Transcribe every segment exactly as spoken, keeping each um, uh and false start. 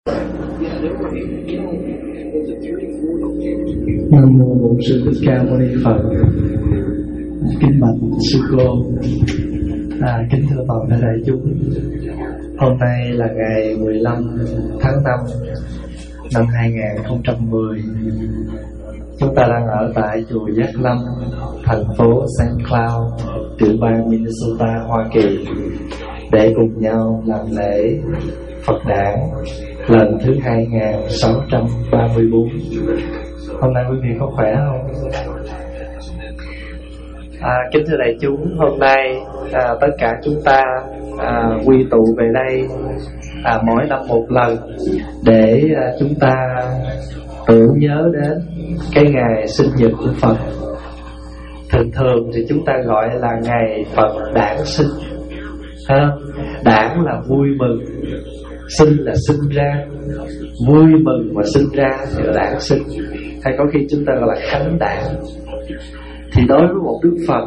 Nam mô Bổn Sư Thích Ca Mâu Ni Phật. Kính bạch sư cô, à, kính thưa toàn thể đại chúng. Hôm nay là ngày mười lăm tháng năm năm hai nghìn không trăm mười. Chúng ta đang ở tại chùa Giác Lâm, thành phố Saint Cloud, tiểu bang Minnesota, Hoa Kỳ, để cùng nhau làm lễ Phật đản lần thứ hai nghìn sáu trăm ba mươi bốn. Hôm nay quý vị có khỏe không? À, kính thưa đại chúng, hôm nay à, tất cả chúng ta à, quy tụ về đây à, mỗi năm một lần để à, chúng ta tưởng nhớ đến cái ngày sinh nhật của Phật. Thường thường thì chúng ta gọi là ngày Phật đản sinh. À, đản là vui mừng, sinh là sinh ra, vui mừng mà sinh ra thì là đản sinh, hay có khi chúng ta gọi là khánh đản. Thì đối với một Đức Phật,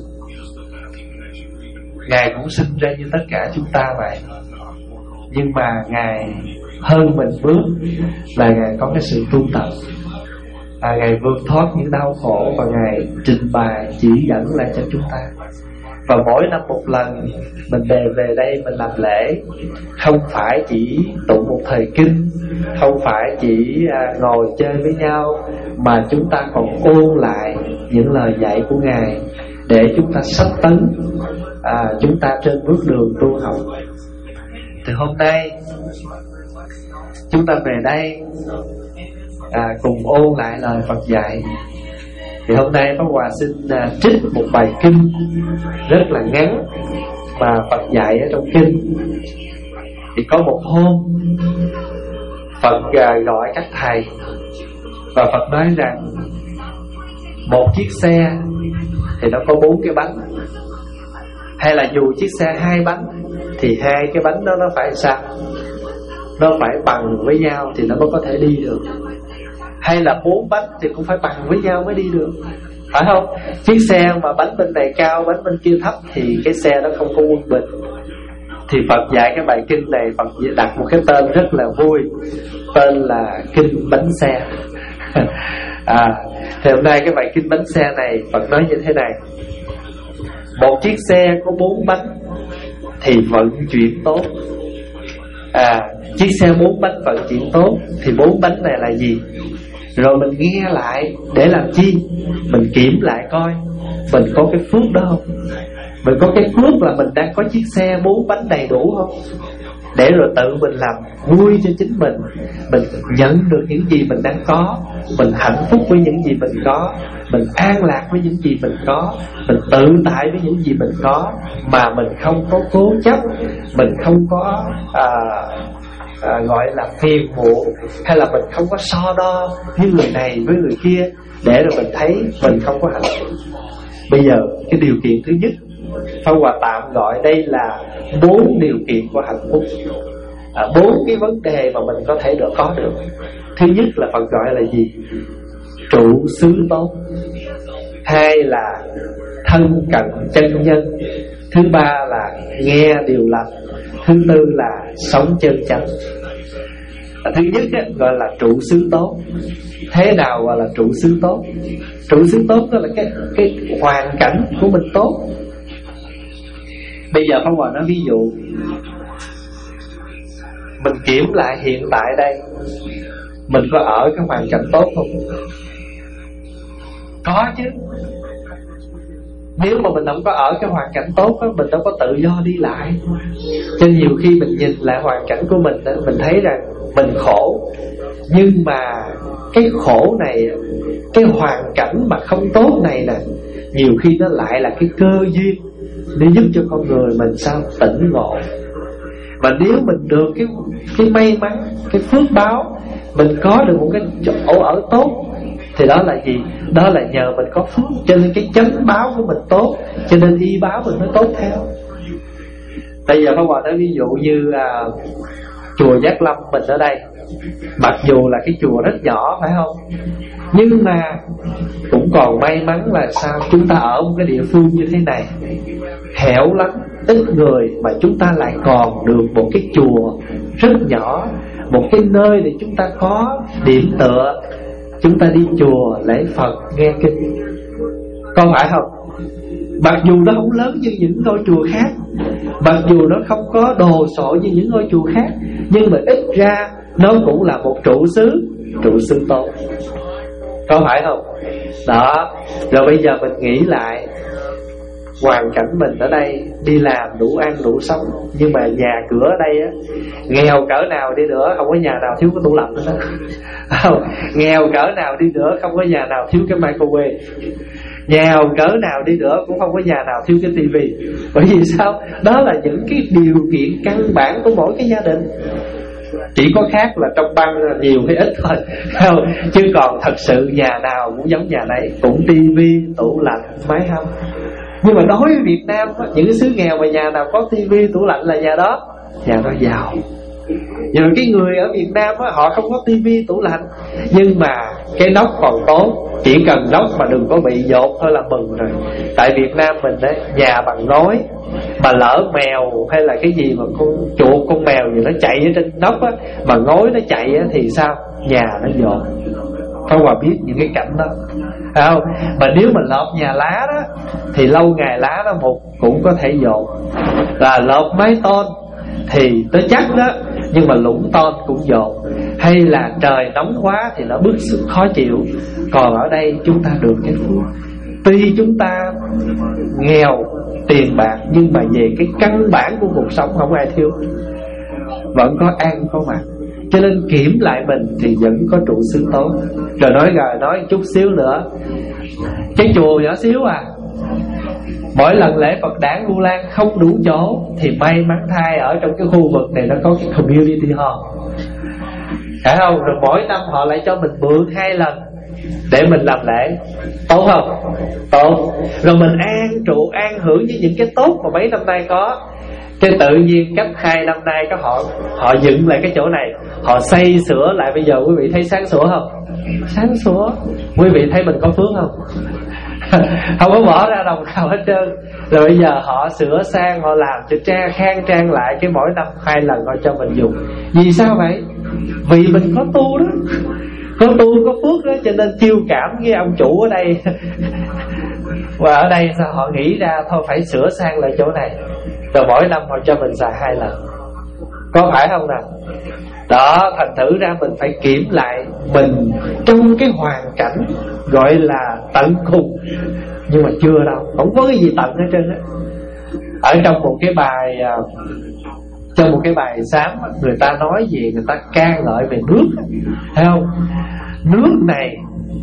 Ngài cũng sinh ra như tất cả chúng ta vậy, nhưng mà Ngài hơn mình bước là Ngài có cái sự tu tập, à, Ngài vượt thoát những đau khổ và Ngài trình bày chỉ dẫn lại cho chúng ta. Và mỗi năm một lần mình đều về đây mình làm lễ, không phải chỉ tụng một thời kinh, không phải chỉ à, ngồi chơi với nhau, mà chúng ta còn ôn lại những lời dạy của Ngài để chúng ta sắp tấn à, chúng ta trên bước đường tu học. Từ hôm nay chúng ta về đây à, cùng ôn lại lời Phật dạy. Thì hôm nay Pháp Hòa xin uh, trích một bài kinh rất là ngắn mà Phật dạy ở trong kinh. Thì có một hôm Phật uh, gọi các thầy, và Phật nói rằng một chiếc xe thì nó có bốn cái bánh, hay là dù chiếc xe hai bánh thì hai cái bánh đó nó phải sao? Nó phải bằng với nhau thì nó mới có thể đi được. Hay là bốn bánh thì cũng phải bằng với nhau mới đi được, phải không? Chiếc xe mà bánh bên này cao, bánh bên kia thấp thì cái xe nó không có quân bình. Thì Phật dạy cái bài kinh này, Phật đặt một cái tên rất là vui, tên là Kinh Bánh Xe. à, Thì hôm nay cái bài Kinh Bánh Xe này Phật nói như thế này: một chiếc xe có bốn bánh thì vận chuyển tốt. À, chiếc xe bốn bánh vận chuyển tốt thì bốn bánh này là gì? Rồi mình nghe lại để làm chi? Mình kiểm lại coi mình có cái phước đó không? Mình có cái phước là mình đang có chiếc xe bốn bánh đầy đủ không? Để rồi tự mình làm vui cho chính mình. Mình nhận được những gì mình đang có, mình hạnh phúc với những gì mình có, mình an lạc với những gì mình có, mình tự tại với những gì mình có, mà mình không có cố chấp, mình không có à, à, gọi là phiền muộn, hay là mình không có so đo với người này với người kia, để rồi mình thấy mình không có hạnh phúc. Bây giờ cái điều kiện thứ nhất, Pháp Hòa tạm gọi đây là bốn điều kiện của hạnh phúc, à, bốn cái vấn đề mà mình có thể được có được. Thứ nhất là Phật gọi là gì? Trụ xứ tốt. Hai là thân cận chân nhân. Thứ ba là nghe điều lành. Thứ tư là sống chân chánh. à, Thứ nhất á, gọi là trụ xứ tốt. Thế nào gọi là trụ xứ tốt? Trụ xứ tốt đó là cái, cái hoàn cảnh của mình tốt. Bây giờ Pháp Hòa nói ví dụ, mình kiểm lại hiện tại đây, mình có ở cái hoàn cảnh tốt không? Có chứ. Nếu mà mình không có ở cái hoàn cảnh tốt đó, mình đâu có tự do đi lại. Cho nên nhiều khi mình nhìn lại hoàn cảnh của mình đó, mình thấy rằng mình khổ. Nhưng mà cái khổ này, cái hoàn cảnh mà không tốt này nè, nhiều khi nó lại là cái cơ duyên để giúp cho con người mình sao tỉnh ngộ. Và nếu mình được cái cái may mắn, cái phước báo, mình có được một cái chỗ ở tốt, thì đó là gì? Đó là nhờ mình có phước, cho nên cái chánh báo của mình tốt, cho nên y báo mình mới tốt theo. Bây giờ Pháp Hòa nói ví dụ như à, chùa Giác Lâm mình ở đây, mặc dù là cái chùa rất nhỏ phải không, nhưng mà cũng còn may mắn là sao? Chúng ta ở một cái địa phương như thế này, hẻo lánh, ít người, mà chúng ta lại còn được một cái chùa rất nhỏ một cái nơi để chúng ta có điểm tựa. Chúng ta đi chùa lễ Phật nghe kinh, có phải không? Mặc dù nó không lớn như những ngôi chùa khác, mặc dù nó không có đồ sộ như những ngôi chùa khác, nhưng mà ít ra nó cũng là một trụ xứ, trụ xứ tốt, có phải không? Đó. Rồi bây giờ mình nghĩ lại hoàn cảnh mình ở đây, đi làm đủ ăn đủ sống, nhưng mà nhà cửa ở đây á, nghèo cỡ nào đi nữa không có nhà nào thiếu cái tủ lạnh hết đó. Không, nghèo cỡ nào đi nữa không có nhà nào thiếu cái microwave, nghèo cỡ nào đi nữa cũng không có nhà nào thiếu cái tivi. Bởi vì sao? Đó là những cái điều kiện căn bản của mỗi cái gia đình. Chỉ có khác là trong băng là nhiều hay ít thôi, không? Chứ còn thật sự nhà nào cũng giống nhà đấy, cũng tivi, tủ lạnh, máy hâm. Nhưng mà đối với Việt Nam, những cái xứ nghèo mà nhà nào có tivi, tủ lạnh là nhà đó, nhà đó giàu. Rồi cái người ở Việt Nam á, họ không có tivi, tủ lạnh, nhưng mà cái nóc còn tốt, chỉ cần nóc mà đừng có bị dột thôi là mừng rồi. Tại Việt Nam mình đấy, nhà bằng ngói, mà lỡ mèo hay là cái gì mà con chuột, con mèo gì nó chạy ở trên nóc á, mà ngói nó chạy á, thì sao? Nhà nó dột. Không mà biết những cái cảnh đó, phải không? Mà nếu mà lợp nhà lá đó thì lâu ngày lá nó mục cũng có thể dột. Là lợp mái tôn thì nó chắc đó, nhưng mà lũng tôn cũng dột. Hay là trời nóng quá thì nó bức xúc khó chịu. Còn ở đây chúng ta được cái phước, tuy chúng ta nghèo tiền bạc, nhưng mà về cái căn bản của cuộc sống không ai thiếu, vẫn có ăn có mặc. Cho nên kiểm lại mình thì vẫn có trụ xứ tốt. Rồi nói rồi nói chút xíu nữa, cái chùa nhỏ xíu à, mỗi lần lễ Phật đản Vu Lan không đủ chỗ, thì may mắn thay ở trong cái khu vực này nó có cái community hall, phải không? Rồi mỗi năm họ lại cho mình mượn hai lần để mình làm lễ. Tốt không? Tốt. Rồi mình an trụ, an hưởng với những cái tốt mà mấy năm nay có. Cái tự nhiên cách hai năm nay có họ họ dựng lại cái chỗ này, họ xây sửa lại. Bây giờ quý vị thấy sáng sủa không? Sáng sủa. Quý vị thấy mình có phước không? Không có bỏ ra đồng nào hết trơn. Rồi bây giờ họ sửa sang, họ làm cho trang khang trang lại, cái mỗi năm hai lần họ cho mình dùng. Vì sao vậy? Vì mình có tu đó, có tu có phước đó, cho nên chiêu cảm với ông chủ ở đây. Và ở đây sao họ nghĩ ra thôi phải sửa sang lại chỗ này, rồi mỗi năm họ cho mình xài hai lần. Có phải không nào? Đó, thành thử ra mình phải kiểm lại mình trong cái hoàn cảnh gọi là tận cùng, nhưng mà chưa đâu, không có cái gì tận hết trơn á. Ở trong một cái bài trong một cái bài sám, người ta nói về, người ta ca ngợi về nước, thấy không? Nước này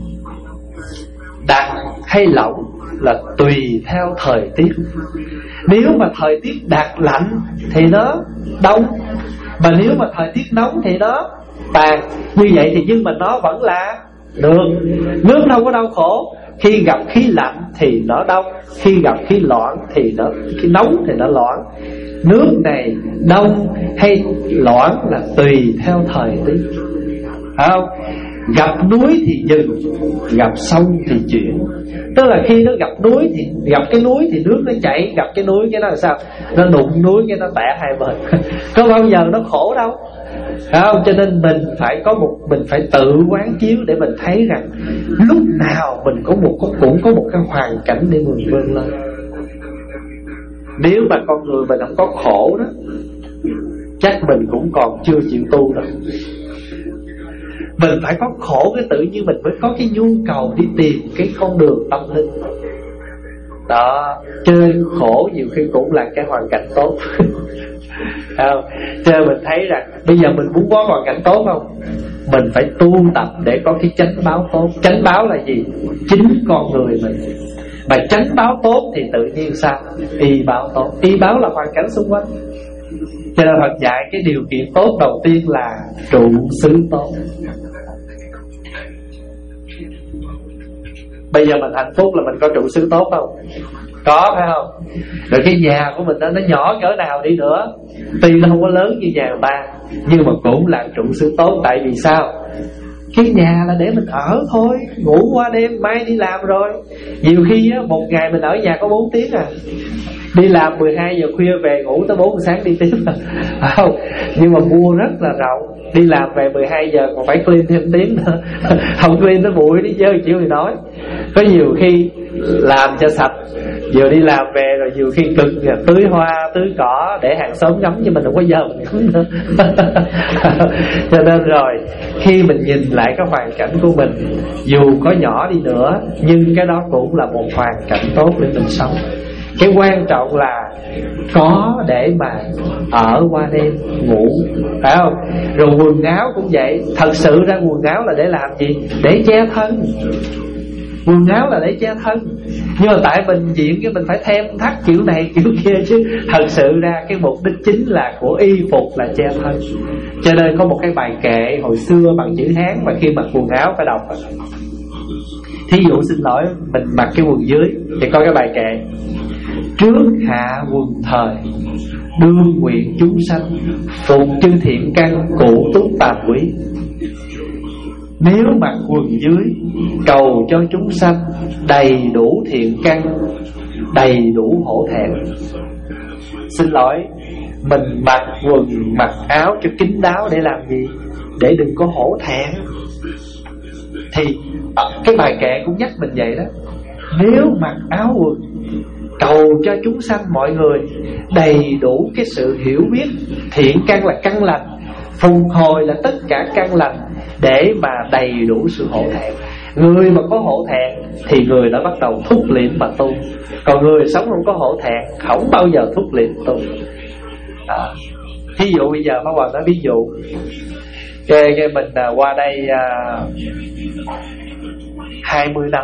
đặc hay lỏng là tùy theo thời tiết. Nếu mà thời tiết đặc lạnh thì nó đông, mà nếu mà thời tiết nóng thì nó tàn. Như vậy thì nhưng mà nó vẫn là được. Nước đâu có đau khổ. Khi gặp khí lạnh thì nó đông, khi gặp khí loãng thì nó, khi nóng thì nó loãng. Nước này đông hay loãng là tùy theo thời tiết, phải không? Gặp núi thì dừng, gặp sông thì chuyển. Tức là khi nó gặp núi thì gặp cái núi thì nước nó chảy, gặp cái núi cái nó là sao? Nó đụng núi cái nó tẻ hai bên. Có bao giờ nó khổ đâu, phải không? Cho nên mình phải có một, mình phải tự quán chiếu để mình thấy rằng lúc nào mình có một cũng có một cái hoàn cảnh để mình vươn lên. Nếu mà con người mình không có khổ đó, chắc mình cũng còn chưa chịu tu đâu. Mình phải có khổ cái tự nhiên mình mới có cái nhu cầu đi tìm cái con đường tâm linh. Đó, chơi khổ nhiều khi cũng là cái hoàn cảnh tốt. Không? Cho nên mình thấy rằng bây giờ mình muốn có hoàn cảnh tốt không? Mình phải tu tập để có cái chánh báo tốt. Chánh báo là gì? Chính con người mình. Mà chánh báo tốt thì tự nhiên sao? Y báo tốt. Y báo là hoàn cảnh xung quanh. Cho nên Phật dạy cái điều kiện tốt đầu tiên là trụ xứ tốt. Bây giờ mình hạnh phúc là mình có trụ xứ tốt không? Có, phải không? Rồi cái nhà của mình đó, nó nhỏ cỡ nào đi nữa, tuy nó không có lớn như nhà người ta, nhưng mà cũng là trụ xứ tốt. Tại vì sao? Cái nhà là để mình ở thôi, ngủ qua đêm mai đi làm rồi. Nhiều khi á, một ngày mình ở nhà có bốn tiếng à, đi làm mười hai giờ khuya về ngủ tới bốn giờ sáng đi tiếp, phải không? Nhưng mà mua rất là rộng, đi làm về mười hai giờ còn phải clean thêm tiếng nữa. Không clean nó bụi đi chơi chịu thì nói. Có nhiều khi làm cho sạch, vừa đi làm về rồi nhiều khi cực tưới hoa tưới cỏ để hàng xóm ngắm, nhưng mình không có giờ mình ngắm nữa. Cho nên rồi khi mình nhìn lại cái hoàn cảnh của mình, dù có nhỏ đi nữa nhưng cái đó cũng là một hoàn cảnh tốt để mình sống. Cái quan trọng là có để mà ở qua đêm ngủ, phải không? Rồi quần áo cũng vậy. Thật sự ra quần áo là để làm gì? Để che thân. Quần áo là để che thân. Nhưng mà tại mình diện cái mình phải thêm thắt kiểu này kiểu kia chứ. Thật sự ra cái mục đích chính là của y phục là che thân. Cho nên có một cái bài kệ hồi xưa bằng chữ Hán mà khi mặc quần áo phải đọc. Thí dụ xin lỗi mình mặc cái quần dưới thì có cái bài kệ: trước hạ quần thời, đương nguyện chúng sanh, phục chư thiện căn, cụ túc tàm quý. Nếu mặc quần dưới, cầu cho chúng sanh, đầy đủ thiện căn, đầy đủ hổ thẹn. Xin lỗi, mình mặc quần, mặc áo cho kín đáo để làm gì? Để đừng có hổ thẹn. Thì cái bài kệ cũng nhắc mình vậy đó. Nếu mặc áo quần, cầu cho chúng sanh mọi người đầy đủ cái sự hiểu biết. Thiện căn là căn lành, phục hồi là tất cả căn lành, để mà đầy đủ sự hổ thẹn. Người mà có hổ thẹn thì người đã bắt đầu thúc liệm mà tu. Còn người sống không có hổ thẹn không bao giờ thúc liệm tu. à, Thí dụ bây giờ Pháp Hòa nói ví dụ cái, cái mình à, qua đây à, hai mươi năm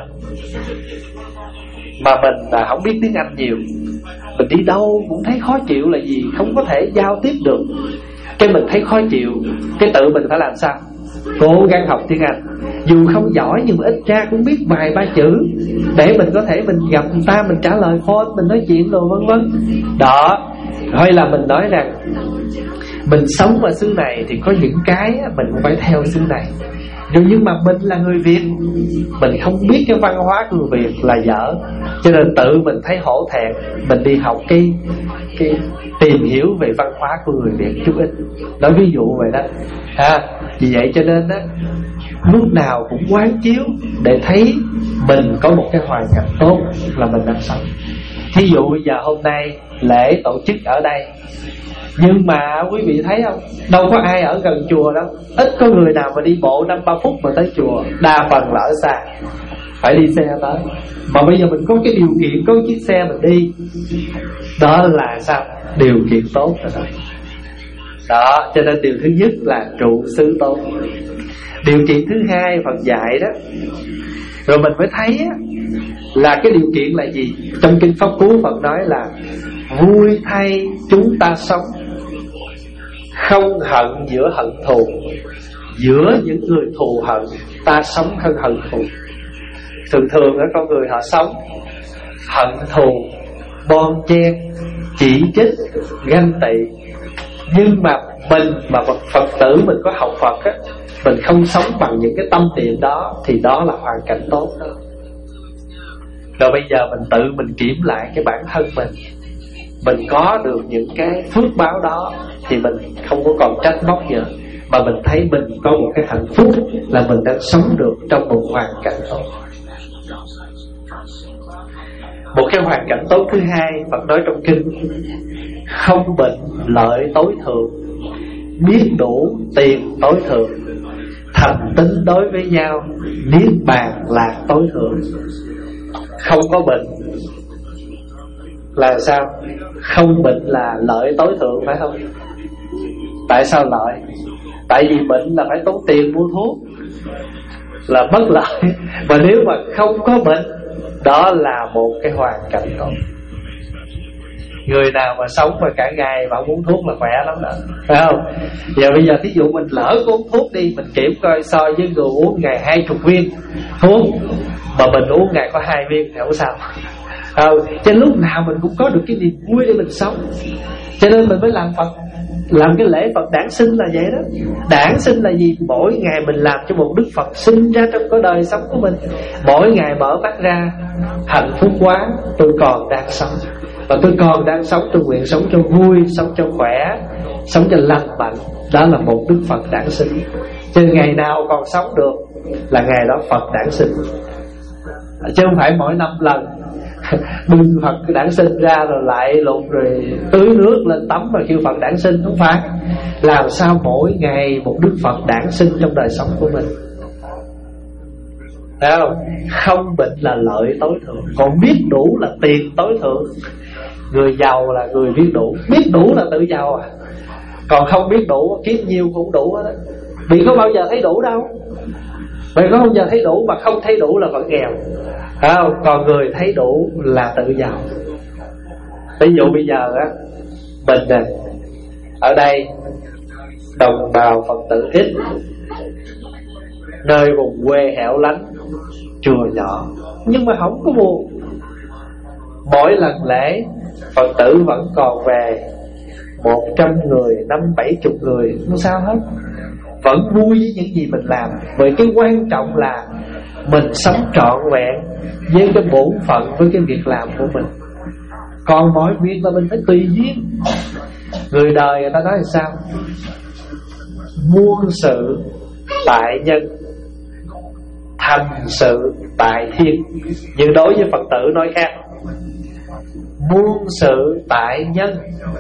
mà mình à, không biết tiếng Anh nhiều. Mình đi đâu cũng thấy khó chịu là gì? Không có thể giao tiếp được. Cái mình thấy khó chịu, cái tự mình phải làm sao? Cố gắng học tiếng Anh. Dù không giỏi nhưng mà ít ra cũng biết vài ba chữ, để mình có thể mình gặp người ta, mình trả lời phone, mình nói chuyện đồ vân vân. Đó. Hay là mình nói rằng mình sống ở xứ này thì có những cái mình cũng phải theo xứ này. Nhưng mà mình là người Việt, mình không biết cái văn hóa của người Việt là dở, cho nên tự mình thấy hổ thẹn. Mình đi học cái, cái tìm hiểu về văn hóa của người Việt chút ít. Nói ví dụ vậy đó à, vì vậy cho nên đó, lúc nào cũng quán chiếu để thấy mình có một cái hoàn cảnh tốt là mình đang sống. Thí dụ bây giờ hôm nay lễ tổ chức ở đây, nhưng mà quý vị thấy không, đâu có ai ở gần chùa đâu. Ít có người nào mà đi bộ năm ba phút mà tới chùa. Đa phần là ở xa, phải đi xe tới. Mà bây giờ mình có cái điều kiện, có chiếc xe mình đi, đó là sao? Điều kiện tốt rồi đó. Đó, cho nên điều thứ nhất là trụ xứ tốt. Điều kiện thứ hai Phật dạy đó, rồi mình mới thấy á, là cái điều kiện là gì? Trong kinh Pháp Cú Phật nói là vui thay chúng ta sống, không hận giữa hận thù. Giữa những người thù hận, ta sống hơn hận thù. Thường thường ở con người họ sống hận thù, bon chen, chỉ trích, ganh tị. Nhưng mà mình mà Phật tử mình có học Phật á, mình không sống bằng những cái tâm niệm đó, thì đó là hoàn cảnh tốt đó. Rồi bây giờ mình tự mình kiểm lại cái bản thân mình, mình có được những cái phước báo đó thì mình không có còn trách móc nữa, mà mình thấy mình có một cái hạnh phúc là mình đang sống được trong một hoàn cảnh tốt. Một cái hoàn cảnh tốt thứ hai Phật nói trong kinh: không bệnh lợi tối thượng, biết đủ tiền tối thượng, thành tín đối với nhau, niết bàn lạc tối thượng. Không có bệnh là sao? Không bệnh là lợi tối thượng, phải không? Tại sao lợi? Tại vì bệnh là phải tốn tiền mua thuốc, là bất lợi. Mà nếu mà không có bệnh, đó là một cái hoàn cảnh tốt. Người nào mà sống mà cả ngày mà uống thuốc là khỏe lắm đó, phải không? Giờ bây giờ thí dụ mình lỡ uống thuốc đi, mình kiểm coi so với người uống ngày hai chục viên thuốc, mà mình uống ngày có hai viên thì không sao. Ừ, cho nên lúc nào mình cũng có được cái niềm vui để mình sống. Cho nên mình mới làm Phật, làm cái lễ Phật đản sinh là vậy đó. Đản sinh là gì? Mỗi ngày mình làm cho một Đức Phật sinh ra trong cái đời sống của mình. Mỗi ngày mở mắt ra, hạnh phúc quá, tôi còn đang sống. Và tôi còn đang sống, tôi nguyện sống cho vui, sống cho khỏe, sống cho lành mạnh. Đó là một Đức Phật đản sinh. Cho nên ngày nào còn sống được là ngày đó Phật đản sinh, chứ không phải mỗi năm lần đương Phật đản sinh ra rồi lại lụt rồi tưới nước lên tắm rồi kêu Phật đản sinh. Không phải. Làm sao mỗi ngày một Đức Phật đản sinh trong đời sống của mình. Thấy không? Không bệnh là lợi tối thượng, còn biết đủ là tiền tối thượng. Người giàu là người biết đủ. Biết đủ là tự giàu à. Còn không biết đủ, kiếm nhiều cũng đủ đó. Vì có bao giờ thấy đủ đâu. Vì có bao giờ thấy đủ, mà không thấy đủ là vẫn nghèo. Thấy không? Còn người thấy đủ là tự giàu. Ví dụ bây giờ á, mình nè, ở đây đồng bào Phật tử ít, nơi vùng quê hẻo lánh, chùa nhỏ, nhưng mà không có buồn. Mỗi lần lễ Phật tử vẫn còn về một trăm người, năm bảy chục người, không sao hết. Vẫn vui với những gì mình làm. Bởi cái quan trọng là mình sống trọn vẹn với cái bổn phận, với cái việc làm của mình. Còn mọi việc là mình phải tùy duyên. Người đời người ta nói là sao? Muôn sự tại nhân, thành sự tại thiên. Nhưng đối với Phật tử nói khác. Muôn sự tại nhân,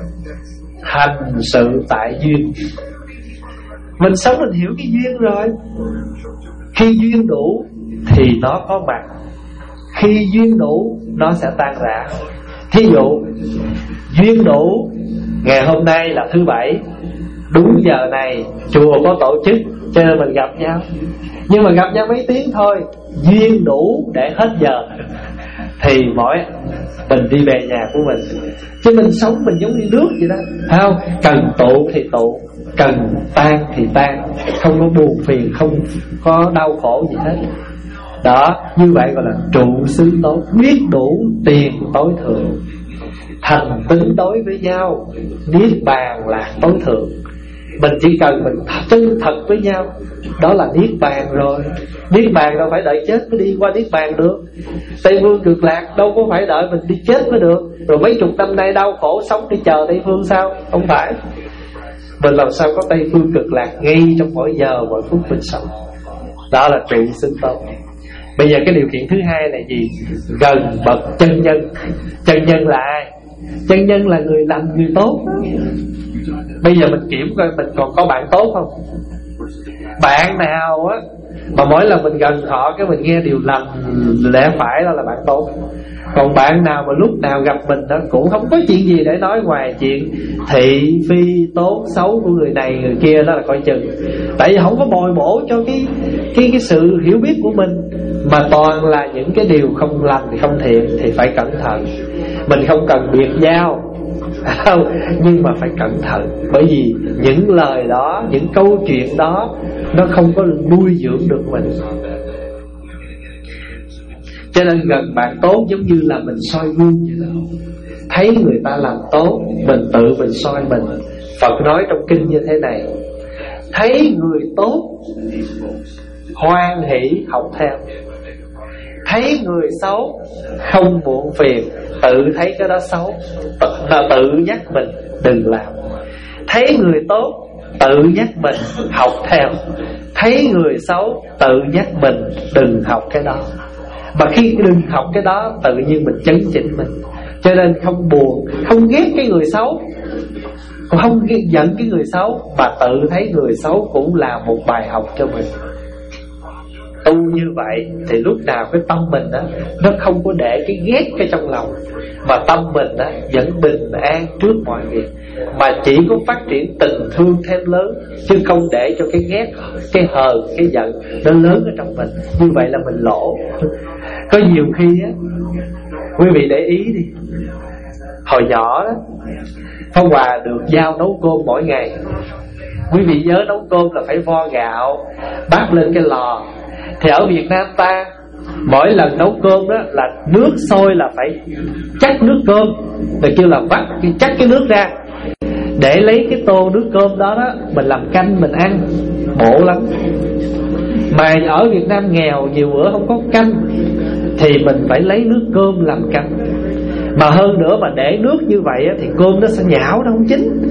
thành sự tại duyên. Mình sống mình hiểu cái duyên rồi. Khi duyên đủ thì nó có mặt, khi duyên đủ nó sẽ tan rã. Thí dụ duyên đủ, ngày hôm nay là thứ bảy, đúng giờ này chùa có tổ chức cho nên mình gặp nhau. Nhưng mà gặp nhau mấy tiếng thôi. Duyên đủ để hết giờ thì mỗi mình đi về nhà của mình. Chứ mình sống mình giống như nước vậy đó, thấy không? Cần tụ thì tụ, cần tan thì tan, không có buồn phiền, không có đau khổ gì hết. Đó, như vậy gọi là trụ xứ tốt. Biết đủ tiền tối thượng, thành tính đối với nhau, niết bàn là tối thượng. Mình chỉ cần mình chân thật với nhau, đó là niết bàn rồi. Niết bàn đâu phải đợi chết mới đi qua niết bàn được. Tây Phương Cực Lạc đâu có phải đợi mình đi chết mới được. Rồi mấy chục năm nay đau khổ sống để chờ Tây Phương sao? Không phải. Mình làm sao có Tây Phương Cực Lạc ngay trong mỗi giờ mỗi phút mình sống. Đó là trụ xứng tốt. Bây giờ cái điều kiện thứ hai là gì? Gần bậc chân nhân. Chân nhân là ai? Chân nhân là người lành, người tốt. Bây giờ mình kiểm coi mình còn có bạn tốt không? Bạn nào á mà mỗi lần mình gần họ cái mình nghe điều lành lẽ phải, đó là bạn tốt. Còn bạn nào mà lúc nào gặp mình đó cũng không có chuyện gì để nói ngoài chuyện thị phi tốt xấu của người này người kia, đó là coi chừng. Tại vì không có bồi bổ cho cái cái cái sự hiểu biết của mình, mà toàn là những cái điều không lành thì không thiện thì phải cẩn thận. Mình không cần biệt giao không, nhưng mà phải cẩn thận. Bởi vì những lời đó, những câu chuyện đó nó không có nuôi dưỡng được mình. Cho nên gần bạn tốt giống như là mình soi gương vậy đó. Thấy người ta làm tốt, mình tự mình soi mình. Phật nói trong kinh như thế này: thấy người tốt hoan hỷ học theo, thấy người xấu không muộn phiền, tự thấy cái đó xấu là tự nhắc mình đừng làm. Thấy người tốt tự nhắc mình học theo, thấy người xấu tự nhắc mình đừng học cái đó. Mà khi đừng học cái đó tự nhiên mình chấn chỉnh mình. Cho nên không buồn, không ghét cái người xấu, không giận cái người xấu, mà tự thấy người xấu cũng là một bài học cho mình. Tu như vậy thì lúc nào cái tâm mình đó, nó không có để cái ghét cái trong lòng, mà tâm mình đó vẫn bình an trước mọi việc, mà chỉ có phát triển tình thương thêm lớn, chứ không để cho cái ghét, cái hờn, cái giận nó lớn ở trong mình. Như vậy là mình lỗ. Có nhiều khi á, quý vị để ý đi, hồi nhỏ đó Pháp Hòa được giao nấu cơm mỗi ngày. Quý vị nhớ nấu cơm là phải vo gạo, bắt lên cái lò. Thì ở Việt Nam ta, mỗi lần nấu cơm đó là nước sôi là phải chắc nước cơm, rồi kêu là vắt chắc cái nước ra, để lấy cái tô nước cơm đó đó mình làm canh mình ăn, bổ lắm. Mà ở Việt Nam nghèo, nhiều bữa không có canh thì mình phải lấy nước cơm làm canh. Mà hơn nữa mà để nước như vậy thì cơm nó sẽ nhão, nó không chín.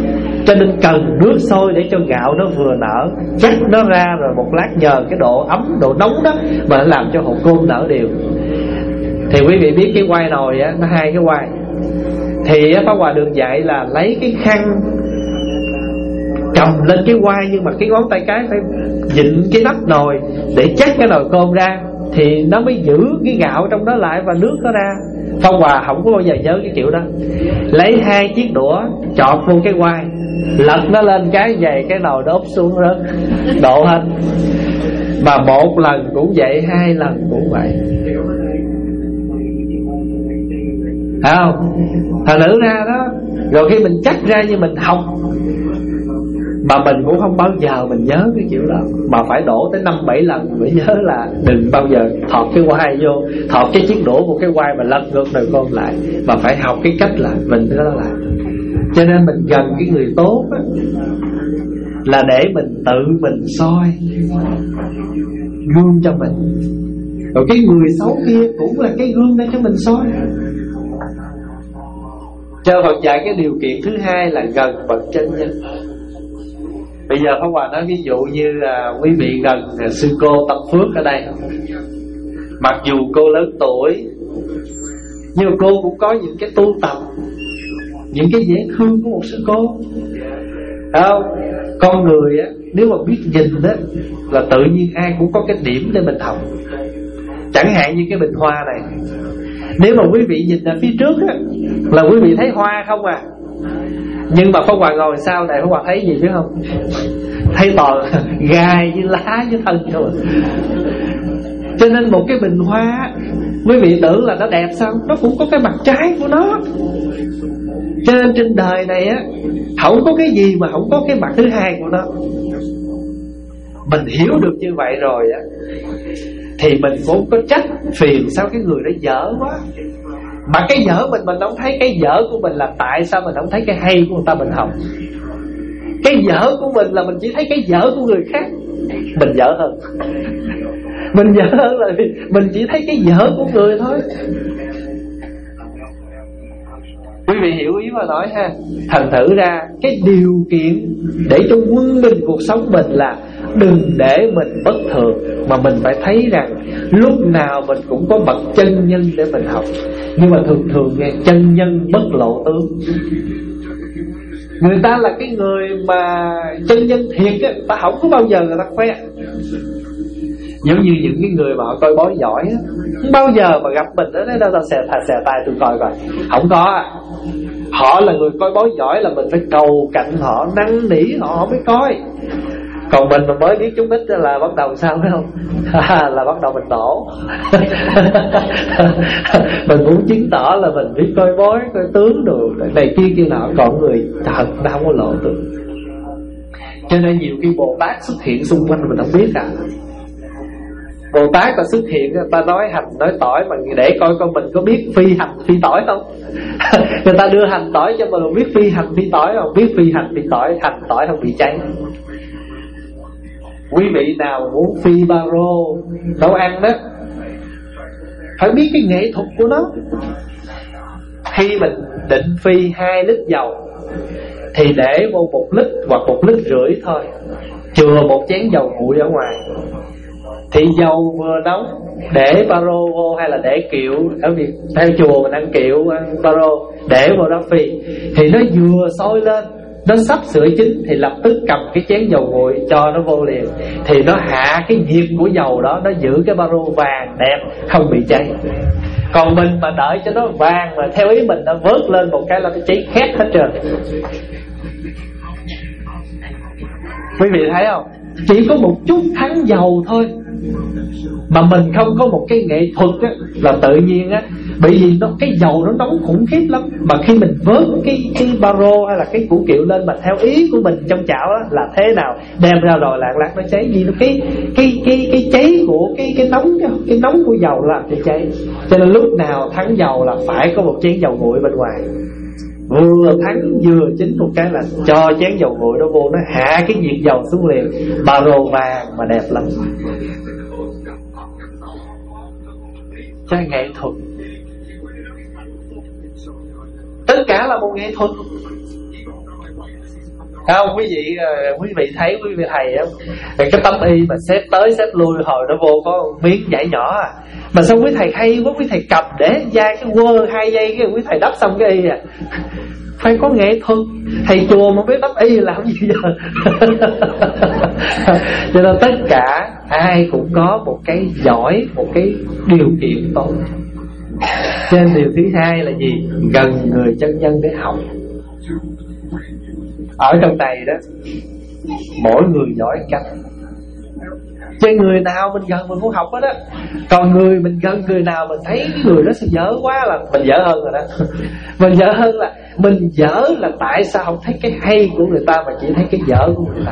Cho nên cần nước sôi để cho gạo nó vừa nở, chắc nó ra rồi một lát nhờ cái độ ấm, độ nóng đó mà nó làm cho hột cơm nở đều. Thì quý vị biết cái quai nồi á, nó hai cái quai. Thì Pháp Hòa đường dạy là lấy cái khăn cầm lên cái quai, nhưng mà cái ngón tay cái phải vịn cái nắp nồi để chắc cái nồi cơm ra, thì nó mới giữ cái gạo trong đó lại và nước nó ra. Pháp Hòa không có bao giờ nhớ cái kiểu đó. Lấy hai chiếc đũa chọt vô cái quai, lật nó lên cái vậy, cái nồi nó úp xuống rớt đổ hết. Mà một lần cũng vậy, hai lần cũng vậy, phải không? Thành nữ ra đó, rồi khi mình chắc ra như mình học, mà mình cũng không bao giờ mình nhớ cái kiểu đó, mà phải đổ tới năm bảy lần mới nhớ là đừng bao giờ thọt cái quai vô, thọt cái chiếc đũa một cái quai mà lật ngược nồi cơm lại, mà phải học cái cách là mình đó lại. Cho nên mình gần cái người tốt á, là để mình tự mình soi gương cho mình, rồi cái người xấu kia cũng là cái gương để cho mình soi. Cho Phật dạy cái điều kiện thứ hai là gần bậc chân nhân. Bây giờ Pháp Hòa nói ví dụ như là quý vị gần sư cô Tâm Phước ở đây, mặc dù cô lớn tuổi nhưng mà cô cũng có những cái tu tập, những cái dễ thương của một sư cô, phải không? Con người á, nếu mà biết nhìn đó là tự nhiên ai cũng có cái điểm để mình học. Chẳng hạn như cái bình hoa này, nếu mà quý vị nhìn ra phía trước á, là quý vị thấy hoa không à, nhưng mà Pháp Hòa ngồi sau này, Pháp Hòa thấy gì biết không? Thấy toàn gai với lá với thân thôi. Cho nên một cái bình hoa, quý vị tưởng là nó đẹp sao? Nó cũng có cái mặt trái của nó. Cho nên trên đời này á, không có cái gì mà không có cái mặt thứ hai của nó. Mình hiểu được như vậy rồi á, thì mình cũng có trách phiền sao cái người đó dở quá. Mà cái dở mình mình không thấy cái dở của mình là tại sao mình không thấy cái hay của người ta mình học. Cái dở của mình là mình chỉ thấy cái dở của người khác, mình dở hơn. Mình dở hơn là mình chỉ thấy cái dở của người thôi. Quý vị hiểu ý mà nói ha. Thành thử ra cái điều kiện để cho quân bình cuộc sống mình là đừng để mình bất thường, mà mình phải thấy rằng lúc nào mình cũng có bậc chân nhân để mình học. Nhưng mà thường thường nghe chân nhân bất lộ tướng. Người ta là cái người mà chân nhân thiệt á, ta không có bao giờ người ta khoe. Giống như những cái người mà họ coi bói giỏi á, không bao giờ mà gặp mình đó, nói đâu tao xè, xè tay tôi coi coi. Không có à. Họ là người coi bói giỏi là mình phải cầu cạnh họ, năn nỉ họ, họ mới coi. Còn mình mà mới biết chút ít là bắt đầu sao phải không? Là bắt đầu mình đổ. Mình muốn chứng tỏ là mình biết coi bói, coi tướng đồ này kia kia nọ. Còn người thật nó không có lộ tướng. Cho nên nhiều khi Bồ Tát xuất hiện xung quanh mình không biết à. Bồ Tát ta xuất hiện, ta nói hành nói tỏi, mà để coi coi mình có biết phi hành phi tỏi không. Người ta đưa hành tỏi cho mình, biết phi hành phi tỏi không? Biết phi hành phi tỏi, hành tỏi không bị cháy. Quý vị nào muốn phi ba rô nấu ăn đó, phải biết cái nghệ thuật của nó. Khi mình định phi hai lít dầu thì để vô một lít hoặc một lít rưỡi thôi, chừa một chén dầu nguội ở ngoài. Thì dầu vừa nóng để ba rô vô, hay là để kiệu, ở Việt theo chùa mình ăn kiệu, ăn ba rô, để vô đó phi, thì nó vừa sôi lên, nó sắp sửa chín thì lập tức cầm cái chén dầu nguội cho nó vô liền. Thì nó hạ cái nhiệt của dầu đó, nó giữ cái ba rô vàng đẹp, không bị cháy. Còn mình mà đợi cho nó vàng mà theo ý mình, nó vớt lên một cái là nó cháy khét hết trơn. Quý vị thấy không? Chỉ có một chút thắng dầu thôi mà mình không có một cái nghệ thuật á, là tự nhiên á, bởi vì nó cái dầu nó nóng khủng khiếp lắm. Mà khi mình vớt cái cái ba rô hay là cái củ kiệu lên mà theo ý của mình trong chảo á, là thế nào đem ra rồi lạng lạng nó cháy. Vì nó cái cái cái cái cháy của cái cái nóng cái, cái nóng của dầu làm cho cháy. Cho nên lúc nào thắng dầu là phải có một chén dầu nguội bên ngoài, vừa thắng vừa chín một cái là cho chén dầu nguội nó vô, nó hạ cái nhiệt dầu xuống liền, ba rô vàng mà đẹp lắm. Cho nghệ thuật, tất cả là một nghệ thuật. Không, quý vị quý vị thấy quý vị thầy á, cái tấm y mà xếp tới xếp lui hồi nó vô có miếng vải nhỏ à, mà sao quý thầy hay quá, quý thầy cầm để dai cái quơ hai giây cái quý thầy đắp xong cái y à. Phải có nghệ thuật. Thầy chùa mà biết đắp y làm gì giờ. Cho nên tất cả ai cũng có một cái giỏi, một cái điều kiện tốt. Cho nên điều thứ hai là gì? Gần người chân nhân để học. Ở trong này đó, mỗi người giỏi cách. Chứ người nào mình gần mình cũng học hết á. Còn người mình gần người nào mình thấy cái người đó sẽ dở quá là mình dở hơn rồi đó. Mình dở hơn là mình dở là tại sao không thấy cái hay của người ta mà chỉ thấy cái dở của người ta.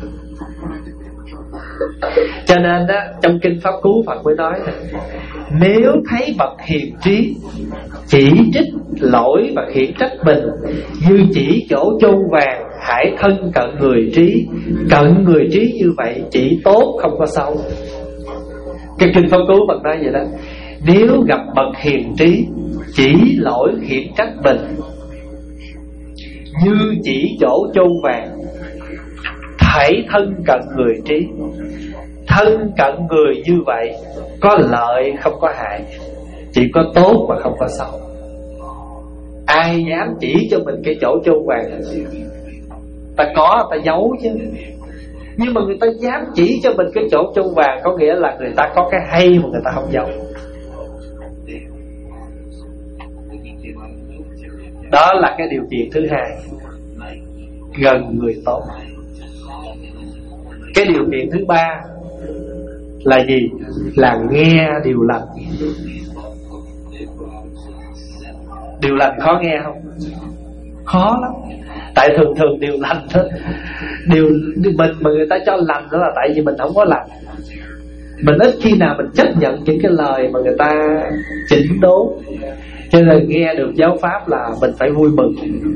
Cho nên đó, trong kinh Pháp Cú Phật mới nói là nếu thấy bậc hiền trí chỉ trích lỗi và khiển trách mình như chỉ chỗ chôn vàng, hãy thân cận người trí. Cận người trí như vậy chỉ tốt không có xấu. Cái kinh Pháp Cú Phật nói vậy đó. Nếu gặp bậc hiền trí chỉ lỗi khiển trách mình như chỉ chỗ chôn vàng, hãy thân cận người trí. Thân cận người như vậy có lợi không có hại, chỉ có tốt mà không có xấu. Ai dám chỉ cho mình cái chỗ chôn vàng? Ta có, ta giấu chứ. Nhưng mà người ta dám chỉ cho mình cái chỗ chôn vàng, có nghĩa là người ta có cái hay mà người ta không giấu. Đó là cái điều kiện thứ hai, gần người tốt. Cái điều kiện thứ ba là gì? Là nghe điều lành. Điều lành khó nghe không? Khó lắm. Tại thường thường điều lành đó, điều mình mà người ta cho lành đó là tại vì mình không có lành. Mình ít khi nào mình chấp nhận những cái lời mà người ta chỉnh đốn. Cho nên nghe được giáo pháp là mình phải vui mừng.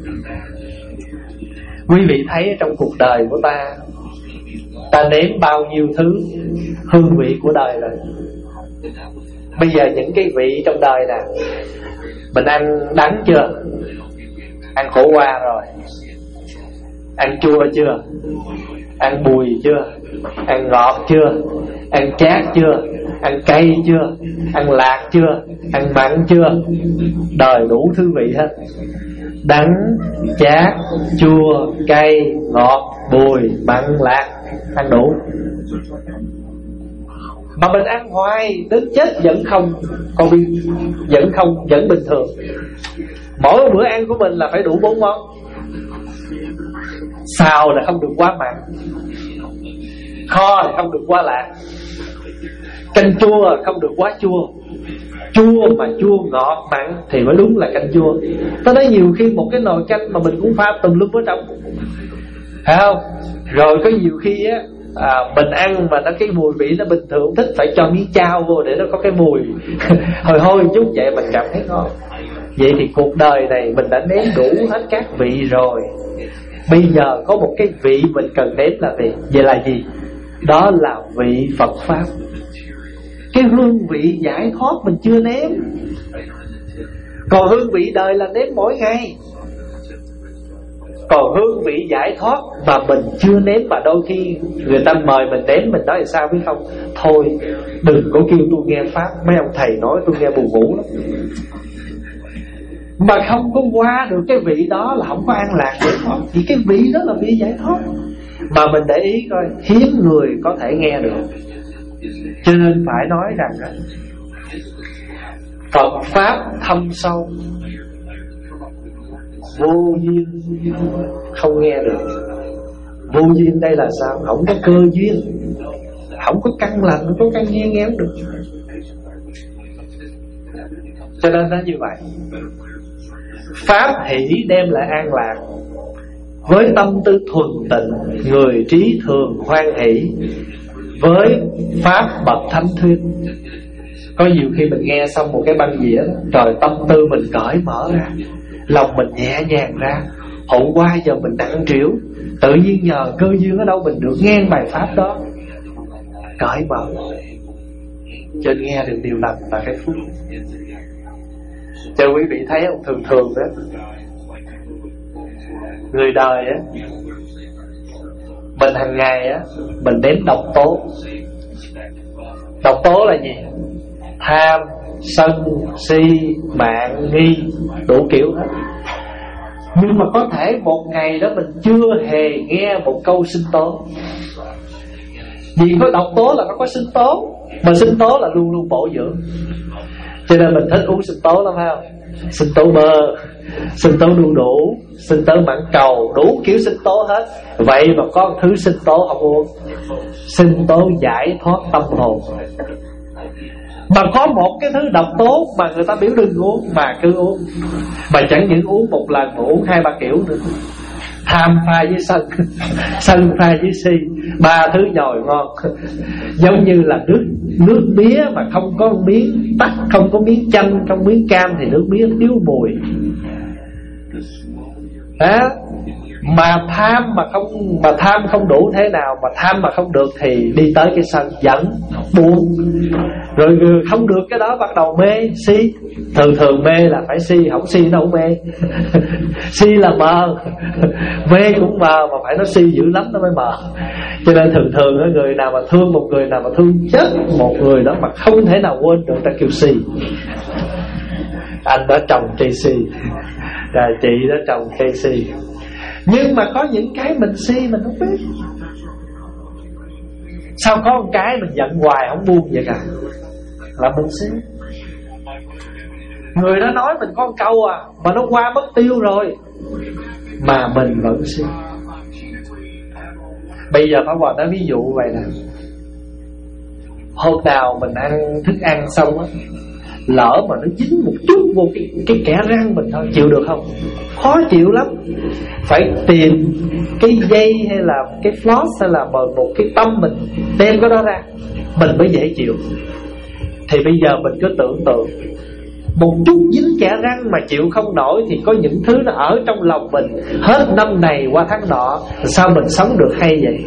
Quý vị thấy trong cuộc đời của ta, ta nếm bao nhiêu thứ hương vị của đời rồi. Bây giờ những cái vị trong đời nè, mình ăn đắng chưa? Ăn khổ qua rồi. Ăn chua chưa? Ăn bùi chưa? Ăn ngọt chưa? Ăn chát chưa? Ăn cay chưa? Ăn lạc chưa? Ăn mặn chưa? Đời đủ thứ vị hết. Đắng, chát, chua, cay, ngọt, bùi, mặn, lạc, ăn đủ. Mà mình ăn hoài đến chết vẫn không còn bị, vẫn không vẫn bình thường. Mỗi bữa ăn của mình là phải đủ bốn món. Xào là không được quá mặn, kho là không được quá lạc, canh chua là không được quá chua. Chua mà chua ngọt mặn thì mới đúng là canh chua. Tôi nói nhiều khi một cái nồi canh mà mình cũng pha tùm lum ở trong, phải không? Rồi có nhiều khi á, à, mình ăn mà nó cái mùi vị nó bình thường, thích phải cho miếng chao vô để nó có cái mùi hồi hôi chút vậy mình cảm thấy ngon. Vậy thì cuộc đời này mình đã nếm đủ hết các vị rồi. Bây giờ có một cái vị mình cần nếm là gì? Vậy là gì? Đó là vị Phật Pháp. Cái hương vị giải thoát mình chưa nếm. Còn hương vị đời là nếm mỗi ngày. Còn hương vị giải thoát mà mình chưa nếm, mà đôi khi người ta mời mình nếm, mình nói là sao biết không? Thôi đừng có kêu tôi nghe Pháp, mấy ông thầy nói tôi nghe buồn ngủ lắm. Mà không có qua được cái vị đó là không có an lạc giải thoát. Vì cái vị đó là vị giải thoát. Mà mình để ý coi, hiếm người có thể nghe được. Cho nên phải nói rằng Phật Pháp thâm sâu, vô duyên không nghe được. Vô duyên đây là sao? Không có cơ duyên, không có căn lành, không có căn nghe nghe không được. Cho nên nó như vậy. Pháp hỷ đem lại an lạc. Với tâm tư thuần tịnh, người trí thường hoan hỷ. Với Pháp bậc thánh thuyết. Có nhiều khi mình nghe xong một cái băng dĩa, trời, tâm tư mình cởi mở ra, lòng mình nhẹ nhàng ra. Hôm qua giờ mình nặng trĩu, tự nhiên nhờ cơ duyên ở đâu mình được nghe bài Pháp đó, cởi mở. Cho nên nghe được điều lành là cái phúc. Cho quý vị thấy không, thường thường đó, người đời á, Mình hàng ngày á, mình nếm độc tố. Độc tố là gì? Tham, sân, si, mạng, nghi, đủ kiểu hết. Nhưng mà có thể một ngày đó mình chưa hề nghe một câu sinh tố. Vì có độc tố là nó có sinh tố, mà sinh tố là luôn luôn bổ dưỡng. Cho nên mình thích uống sinh tố lắm, phải không? Sinh tố bơ, sinh tố đu đủ, sinh tố mãng cầu, đủ kiểu sinh tố hết. Vậy mà có một thứ sinh tố không uống, sinh tố giải thoát tâm hồn. Mà có một cái thứ độc tố mà người ta biểu đừng uống mà cứ uống. Mà chẳng những uống một lần mà uống hai ba kiểu nữa. Tham pha với sân, sân pha với si, ba thứ nhồi ngon. Giống như là nước nước mía mà không có miếng tắc, không có miếng chanh, không miếng cam thì nước mía thiếu mùi. Đó. Mà tham mà không mà tham không đủ thế nào, mà tham mà không được thì đi tới cái sân giận, buồn. Rồi không được cái đó bắt đầu mê, si. Thường thường mê là phải si, không si nó không mê. Si là mờ, mê cũng mờ, mà phải nó si dữ lắm nó mới mờ. Cho nên thường thường người nào mà thương một người nào mà thương chết một người đó mà không thể nào quên được, ta kêu si. Anh đã trồng cây si, rồi chị đã trồng cây si. Nhưng mà có những cái mình si mình không biết. Sao có một cái mình giận hoài không buông vậy cả, là mình si. Người đó nói mình có một câu à, mà nó qua mất tiêu rồi, mà mình vẫn si. Bây giờ Pháp Hòa nói ví dụ vậy nè. Hôm nào mình ăn thức ăn xong á, lỡ mà nó dính một chút vô cái, cái kẽ răng mình thôi, chịu được không? Khó chịu lắm. Phải tìm cái dây hay là cái floss hay là một cái tăm mình đem cái đó ra, mình mới dễ chịu. Thì bây giờ mình cứ tưởng tượng một chút dính kẽ răng mà chịu không nổi, thì có những thứ nó ở trong lòng mình hết năm này qua tháng nọ, sao mình sống được hay vậy?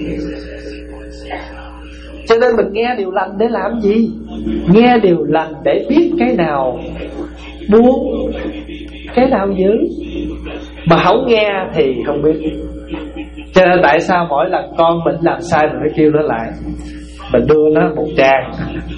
Cho nên mình nghe điều lành để làm gì? Nghe điều lành để biết cái nào buông, cái nào giữ. Mà không nghe thì không biết. Cho nên tại sao mỗi lần con mình làm sai mình phải kêu nó lại, mình đưa nó một tràng.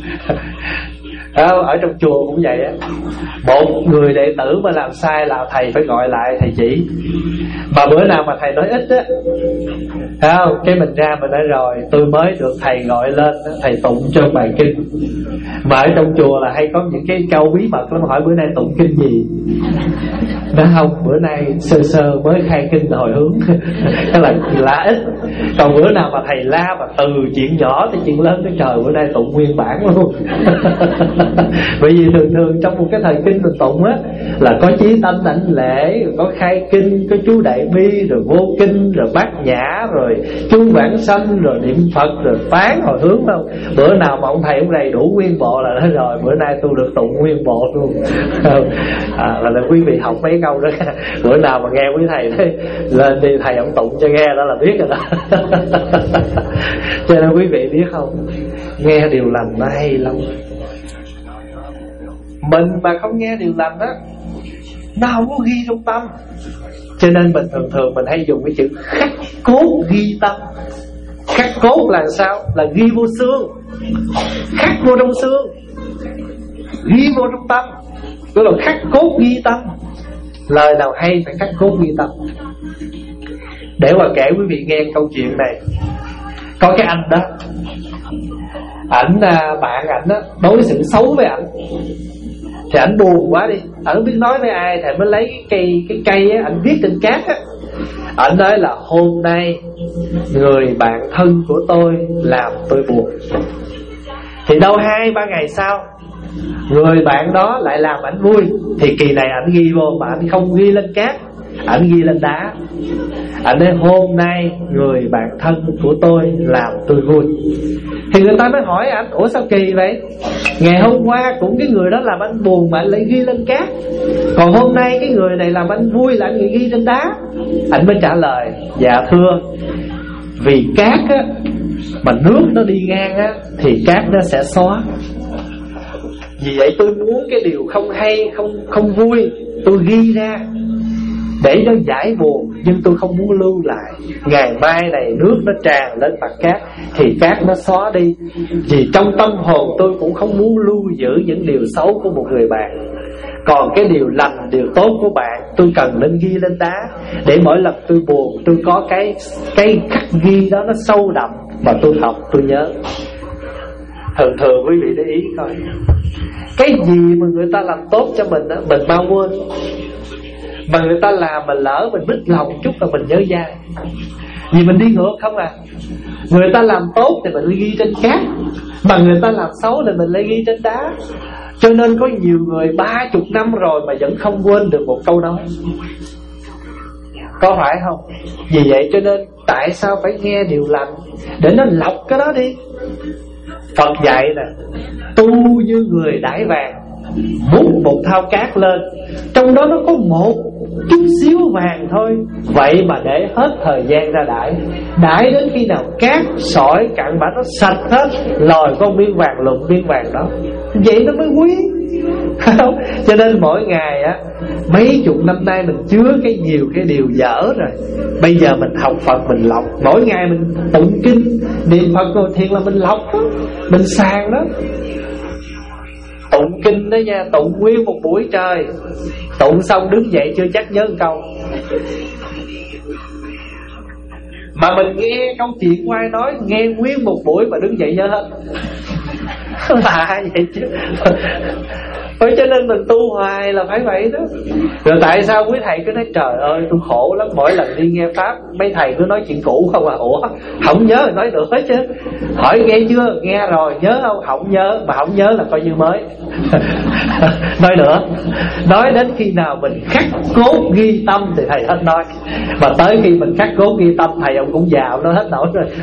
Ở trong chùa cũng vậy á. Một người đệ tử mà làm sai là thầy phải gọi lại thầy chỉ. Mà bữa nào mà thầy nói ít á, thấy không? Cái mình ra mình nói rồi, tôi mới được thầy gọi lên, thầy tụng cho bài kinh. Mà ở trong chùa là hay có những cái câu bí mật lắm, hỏi bữa nay tụng kinh gì. Nói không, bữa nay sơ sơ mới khai kinh hồi hướng. Đó là là ít. Còn bữa nào mà thầy la mà từ chuyện nhỏ tới chuyện lớn, cái trời bữa nay tụng nguyên bản luôn. Bởi vì thường thường trong một cái thời kinh mình tụng á, là có chí tâm đảnh lễ, rồi có khai kinh, có chú đại bi, rồi vô kinh, rồi bát nhã, rồi chú vãng sanh, rồi niệm Phật, rồi phán hồi hướng, không? Bữa nào mà ông thầy ông đầy đủ nguyên bộ là nói rồi, bữa nay tôi được tụng nguyên bộ luôn. À, là, là quý vị học mấy câu đó. Bữa nào mà nghe quý thầy đấy, lên đi thầy ông tụng cho nghe, đó là biết rồi đó. Cho nên quý vị biết không, nghe điều lành nó hay lắm. Mình mà không nghe điều lành á, nó không có ghi trong tâm. Cho nên mình thường thường mình hay dùng cái chữ khắc cốt ghi tâm. Khắc cốt là sao? Là ghi vô xương, khắc vô trong xương, ghi vô trong tâm. Đó là khắc cốt ghi tâm. Lời nào hay phải khắc cốt ghi tâm. Để mà kể quý vị nghe câu chuyện này. Có cái anh đó, ảnh bạn ảnh đó đối xử xấu với ảnh, thì ảnh buồn quá đi, ảnh không biết nói với ai, thì mới lấy cái cây cái cây á, ảnh viết trên cát á. Ảnh nói là hôm nay người bạn thân của tôi làm tôi buồn. Thì đâu hai ba ngày sau, người bạn đó lại làm ảnh vui. Thì kỳ này ảnh ghi vô mà ảnh không ghi lên cát, ảnh ghi lên đá. Ảnh nói hôm nay người bạn thân của tôi làm tôi vui. Thì người ta mới hỏi ảnh, ủa sao kỳ vậy? Ngày hôm qua cũng cái người đó làm anh buồn mà anh lại ghi lên cát, còn hôm nay cái người này làm anh vui là anh ghi trên đá. Anh mới trả lời, dạ thưa, vì cát á, mà nước nó đi ngang á, thì cát nó sẽ xóa. Vì vậy tôi muốn cái điều không hay, không không vui, tôi ghi ra. để nó giải buồn, nhưng tôi không muốn lưu lại. Ngày mai này nước nó tràn lên mặt cát thì cát nó xóa đi, vì trong tâm hồn tôi cũng không muốn lưu giữ những điều xấu của một người bạn. Còn cái điều lành, điều tốt của bạn tôi cần nên ghi lên đá, để mỗi lần tôi buồn tôi có cái cái khắc ghi đó nó sâu đậm mà tôi học, tôi nhớ. Thường thường quý vị để ý coi, cái gì mà người ta làm tốt cho mình đó, mình mau quên. Mà người ta làm mà lỡ mình bích lòng chút là mình nhớ dai, vì mình đi ngược không à. Người ta làm tốt thì mình ghi trên cát, mà người ta làm xấu thì mình lại ghi trên đá. Cho nên có nhiều người ba chục năm rồi mà vẫn không quên được một câu nói, có phải không? Vì vậy cho nên tại sao phải nghe điều lành, để nó lọc cái đó đi. Phật dạy nè, tu như người đãi vàng, múc một thao cát lên, trong đó nó có một chút xíu vàng thôi, vậy mà để hết thời gian ra đãi. Đãi đến khi nào cát sỏi cặn bã nó sạch hết, lòi con miếng vàng lục miếng vàng đó, vậy nó mới quý. Không? Cho nên mỗi ngày á, mấy chục năm nay mình chứa cái nhiều cái điều dở rồi. Bây giờ mình học Phật mình lọc. Mỗi ngày mình tụng kinh niệm Phật rồi thiền là mình lọc đó, mình sàng đó. Tụng kinh đó nha, tụng nguyên một buổi trời, tụng xong đứng dậy chưa chắc nhớ một câu. Mà mình nghe câu chuyện của ai nói, nghe nguyên một buổi mà đứng dậy nhớ hết. Lạ vậy chứ. Bởi cho nên mình tu hoài là phải vậy đó. Rồi tại sao quý thầy cứ nói trời ơi tôi khổ lắm, mỗi lần đi nghe pháp mấy thầy cứ nói chuyện cũ không à. Ủa không nhớ thì nói được hết chứ. Hỏi nghe chưa, nghe rồi, nhớ không? Không nhớ, mà không nhớ là coi như mới. Nói nữa, nói đến khi nào mình khắc cốt ghi tâm thì thầy hết nói. Mà tới khi mình khắc cốt ghi tâm, thầy ông cũng già, ông nói hết nổi rồi.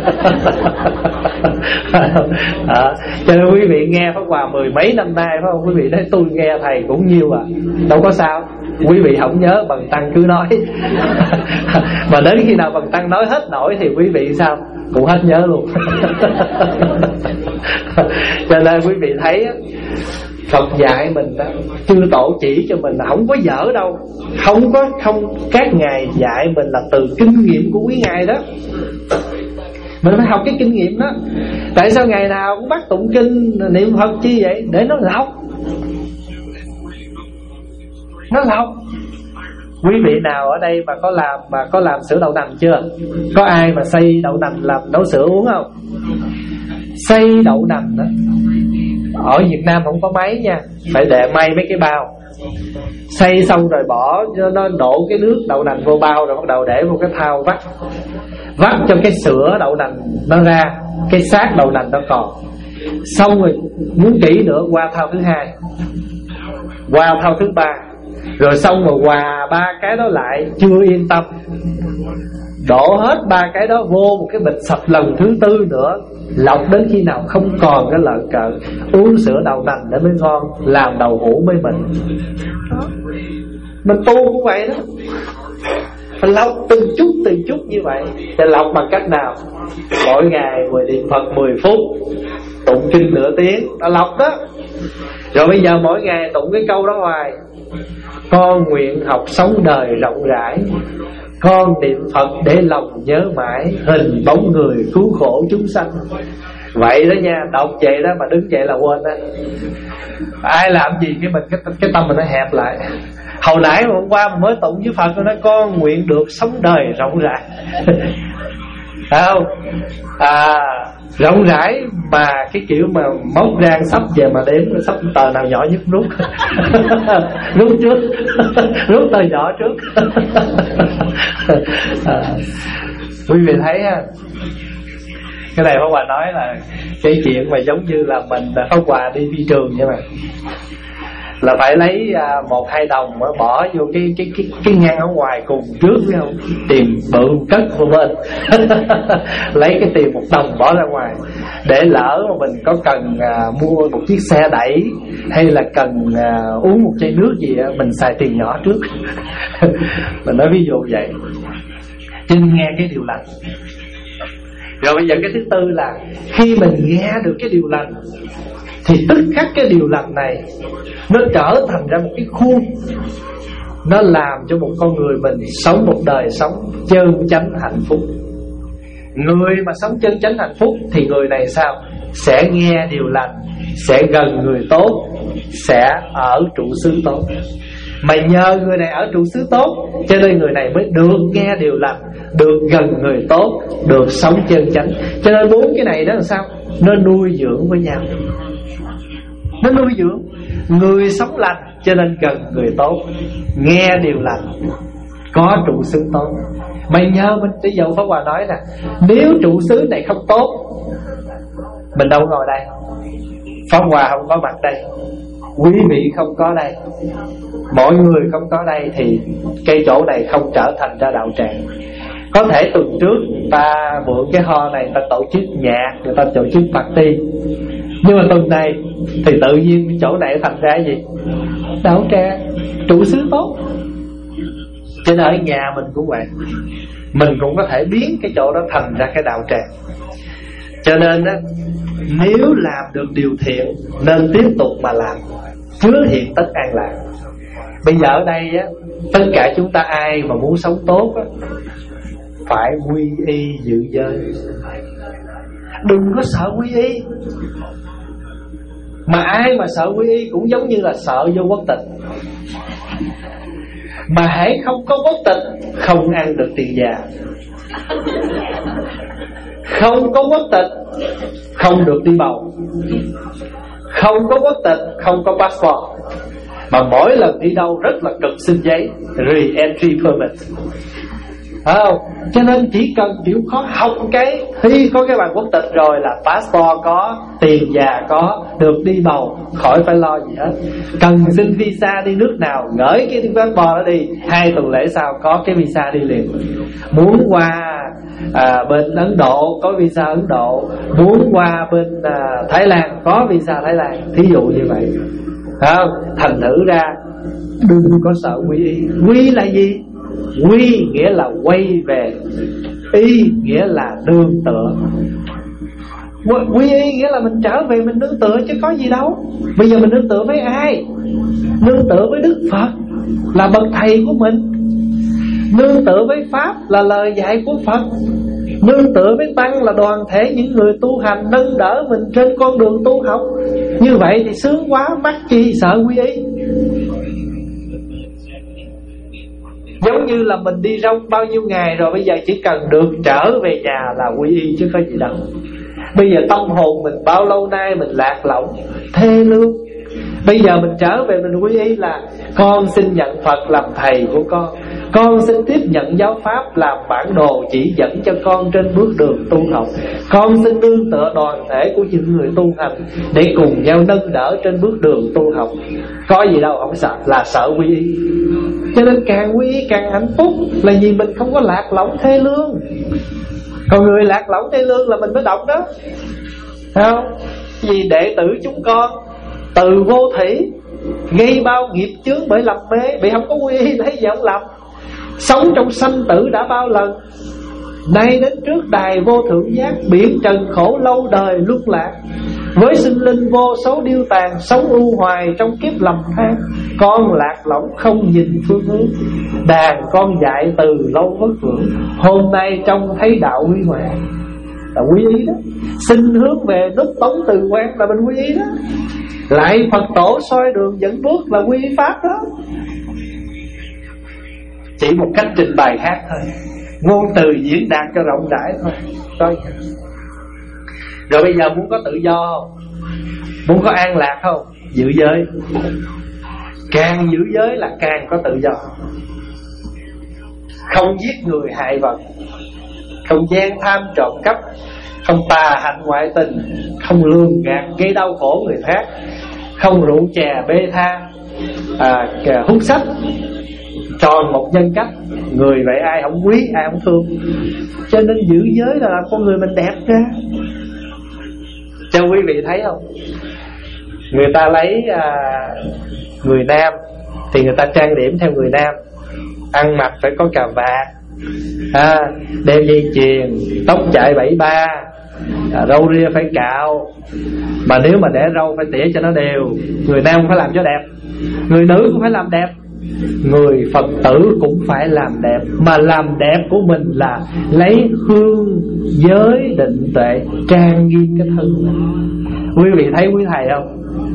À, cho nên quý vị nghe Pháp Hòa mười mấy năm nay phải không? Quý vị nói tôi nghe thầy cũng nhiều à, đâu có sao. Quý vị không nhớ Bần Tăng cứ nói. Mà đến khi nào Bần Tăng nói hết nổi thì quý vị sao? Cũng hết nhớ luôn. Cho nên quý vị thấy Phật dạy mình đó, chư tổ chỉ cho mình là không có dở đâu. Không có không các ngài dạy mình là từ kinh nghiệm của quý ngài đó. Mình phải học cái kinh nghiệm đó. Tại sao ngày nào cũng bắt tụng kinh niệm Phật chi vậy? Để nó lọc. Nó lọc. Quý vị nào ở đây mà có làm mà có làm sữa đậu nành chưa? Có ai mà xay đậu nành làm nấu sữa uống không? Xay đậu nành đó, ở Việt Nam không có máy nha, phải để may mấy cái bao. Xay xong rồi bỏ nó, đổ cái nước đậu nành vô bao, rồi bắt đầu để vô cái thau vắt. Vắt cho cái sữa đậu nành nó ra, cái xác đậu nành nó còn. Xong rồi muốn kỹ nữa qua thau thứ hai, qua thau thứ ba, rồi xong rồi hòa ba cái đó lại chưa yên tâm, đổ hết ba cái đó vô một cái bịch sập lần thứ tư nữa, lọc đến khi nào không còn cái lợn cợn, uống sữa đậu nành để mới ngon, làm đầu hũ mới mình. Mình tu cũng vậy đó, phải lọc từng chút từng chút như vậy. Để lọc bằng cách nào? Mỗi ngày mười niệm Phật mười phút, tụng kinh nửa tiếng, đã lọc đó. Rồi bây giờ mỗi ngày tụng cái câu đó hoài: con nguyện học sống đời rộng rãi, con niệm Phật để lòng nhớ mãi, hình bóng người cứu khổ chúng sanh. Vậy đó nha, đọc vậy đó mà đứng dậy là quên đó. Ai làm gì cái mình cái, cái tâm mình nó hẹp lại. Hồi nãy hôm qua mình mới tụng với Phật, nó nói con nguyện được sống đời rộng rãi. Phải không? À, rộng rãi mà cái kiểu mà móc rang sắp về mà đếm sắp tờ nào nhỏ nhất rút. Rút trước. Rút tờ nhỏ trước. À, quý vị thấy ha, cái này Pháp Hòa nói là cái chuyện mà giống như là mình Pháp Hòa đi phi trường vậy mà, là phải lấy một hai đồng bỏ vô cái cái cái cái ngăn ở ngoài cùng trước, phải không? Tiền bự cất vào bên. Lấy cái tiền một đồng bỏ ra ngoài, để lỡ mà mình có cần uh, mua một chiếc xe đẩy hay là cần uh, uống một chai nước gì đó, mình xài tiền nhỏ trước. Mình nói ví dụ vậy. Cho nên nghe cái điều lành. Rồi bây giờ cái thứ tư là khi mình nghe được cái điều lành thì tức khắc cái điều lành này nó trở thành ra một cái khuôn, nó làm cho một con người mình sống một đời sống chân chánh hạnh phúc. Người mà sống chân chánh hạnh phúc thì người này sao? Sẽ nghe điều lành, sẽ gần người tốt, sẽ ở trụ xứ tốt. Mà nhờ người này ở trụ xứ tốt, cho nên người này mới được nghe điều lành, được gần người tốt, được sống chân chánh. Cho nên bốn cái này đó là sao? Nó nuôi dưỡng với nhau. Nó nuôi dưỡng. Người sống lành cho nên gần người tốt, nghe điều lành, có trụ xứ tốt. Mà nhờ mình, bây giờ Pháp Hòa nói nè, nếu trụ xứ này không tốt, mình đâu ngồi đây, Pháp Hòa không có mặt đây, quý vị không có đây, mọi người không có đây, thì cây chỗ này không trở thành ra đạo tràng. Có thể tuần trước người ta mượn cái ho này, người ta tổ chức nhạc, người ta tổ chức party, nhưng mà tuần này thì tự nhiên chỗ này thành ra gì? Đạo tràng, trụ xứ tốt. Cho nên ở nhà mình cũng vậy, mình cũng có thể biến cái chỗ đó thành ra cái đạo tràng. Cho nên á, nếu làm được điều thiện nên tiếp tục mà làm, chứa hiện tất an lạc. Bây giờ ở đây á, tất cả chúng ta ai mà muốn sống tốt á, phải quy y giữ giới. Đừng có sợ quy y. Mà ai mà sợ quy y cũng giống như là sợ vô quốc tịch. Mà hãy không có quốc tịch, không ăn được tiền già. Không có quốc tịch, không được đi bầu. Không có quốc tịch, không có passport. Mà mỗi lần đi đâu rất là cực xin giấy re-entry permit. Không? Cho nên chỉ cần chịu khó học cái, khi có cái bằng quốc tịch rồi là passport có, tiền già có, được đi bầu, khỏi phải lo gì hết. Cần xin visa đi nước nào, gửi cái passport đó đi, hai tuần lễ sau có cái visa đi liền. Muốn qua à, bên Ấn Độ có visa Ấn Độ, muốn qua bên à, Thái Lan có visa Thái Lan. Thí dụ như vậy. Không? Thành thử ra đừng có sợ quy y. Quy là gì? Quy nghĩa là quay về, y nghĩa là nương tựa. Quy y nghĩa là mình trở về mình nương tựa chứ có gì đâu. Bây giờ mình nương tựa với ai? Nương tựa với Đức Phật là bậc thầy của mình, nương tựa với Pháp là lời dạy của Phật, nương tựa với Tăng là đoàn thể những người tu hành nâng đỡ mình trên con đường tu học. Như vậy thì sướng quá, mắc chi sợ quy y. Giống như là mình đi rong bao nhiêu ngày rồi, bây giờ chỉ cần được trở về nhà là quy y chứ có gì đâu. Bây giờ tâm hồn mình bao lâu nay mình lạc lõng thê lương, bây giờ mình trở về mình quy y là con xin nhận Phật làm thầy của con, con xin tiếp nhận giáo pháp làm bản đồ chỉ dẫn cho con trên bước đường tu học, con xin nương tựa đoàn thể của những người tu hành để cùng nhau nâng đỡ trên bước đường tu học. Có gì đâu không sợ, là sợ quy y. Cho nên càng quy y càng hạnh phúc là vì mình không có lạc lõng thê lương. Còn người lạc lõng thê lương là mình mới đọc đó, không? Vì đệ tử chúng con từ vô thủy gây bao nghiệp chướng bởi lầm mê, bị không có quy y thấy gì không làm. Sống trong sanh tử đã bao lần, nay đến trước đài vô thượng giác, biển trần khổ lâu đời luân lạc. Với sinh linh vô số điêu tàn, sống ưu hoài trong kiếp lầm than. Con lạc lõng không nhìn phương hướng, đàn con dạy từ lâu vất vưởng. Hôm nay trông thấy đạo huy hoàng, là quy y đó. Xin hướng về nút tống từ quan là mình quy y đó. Lại Phật tổ soi đường dẫn bước là quy y pháp đó. Chỉ một cách trình bày hát thôi, ngôn từ diễn đạt cho rộng rãi thôi. Rồi, rồi bây giờ muốn có tự do không? Muốn có an lạc không? Giữ giới. Càng giữ giới là càng có tự do. Không giết người hại vật, không gian tham trộm cắp, không tà hạnh ngoại tình, không lường gạt gây đau khổ người khác, không rượu chè bê tha, à, hút sách, tròn một nhân cách. Người vậy ai không quý, ai không thương. Cho nên giữ giới là làm con người mình đẹp ra. Cho quý vị thấy không? Người ta lấy à, người nam thì người ta trang điểm theo người nam, ăn mặc phải có cà vạt, à, đeo dây chuyền, tóc chạy bảy ba, à, râu ria phải cạo. Mà nếu mà để râu phải tỉa cho nó đều. Người nam cũng phải làm cho đẹp, người nữ cũng phải làm đẹp. người Phật tử cũng phải làm đẹp. Mà làm đẹp của mình là lấy hương, giới, định, tuệ trang nghiêm cái thân. Quý vị thấy quý thầy không?